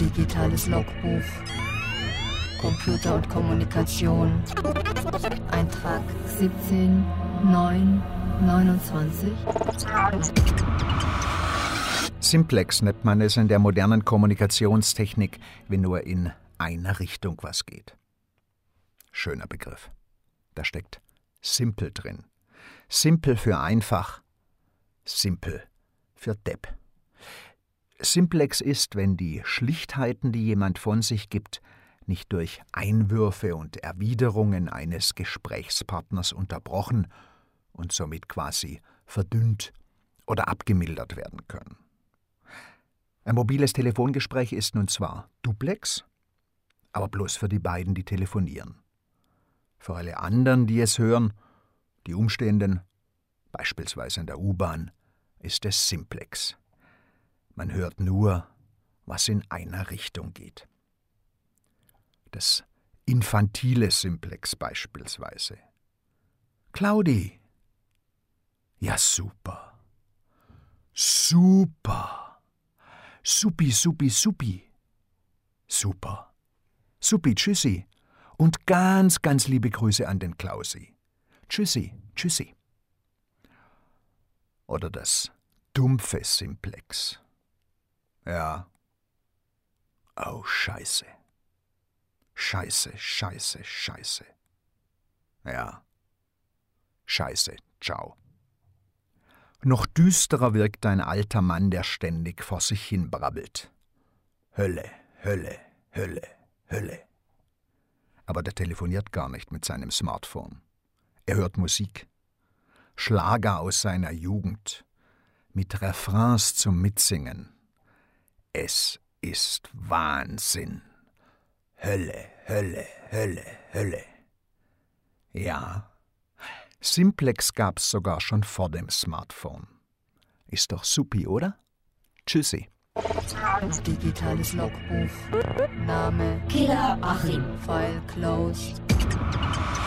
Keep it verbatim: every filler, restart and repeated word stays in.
Digitales Logbuch. Computer und Kommunikation. Eintrag siebzehn neun neunundzwanzig. Simplex nennt man es in der modernen Kommunikationstechnik, wenn nur in einer Richtung was geht. Schöner Begriff. Da steckt simpel drin. Simpel für einfach, simpel für Depp. Simplex ist, wenn die Schlichtheiten, die jemand von sich gibt, nicht durch Einwürfe und Erwiderungen eines Gesprächspartners unterbrochen und somit quasi verdünnt oder abgemildert werden können. Ein mobiles Telefongespräch ist nun zwar Duplex, aber bloß für die beiden, die telefonieren. Für alle anderen, die es hören, die Umstehenden, beispielsweise in der U-Bahn, ist es Simplex. Man hört nur, was in einer Richtung geht. Das infantile Simplex beispielsweise. Claudi. Ja, super. Super. Supi, supi, supi. Super. Supi, tschüssi. Und ganz, ganz liebe Grüße an den Klausi. Tschüssi, tschüssi. Oder das dumpfe Simplex. Ja. Oh, Scheiße. Scheiße, Scheiße, Scheiße. Ja. Scheiße, ciao. Noch düsterer wirkt ein alter Mann, der ständig vor sich hin brabbelt. Hölle, Hölle, Hölle, Hölle. Aber der telefoniert gar nicht mit seinem Smartphone. Er hört Musik. Schlager aus seiner Jugend. Mit Refrains zum Mitsingen. Es ist Wahnsinn. Hölle, Hölle, Hölle, Hölle. Ja, Simplex gab's sogar schon vor dem Smartphone. Ist doch supi, oder? Tschüssi. Digitales Logbuch. Name Killer Achim. File closed.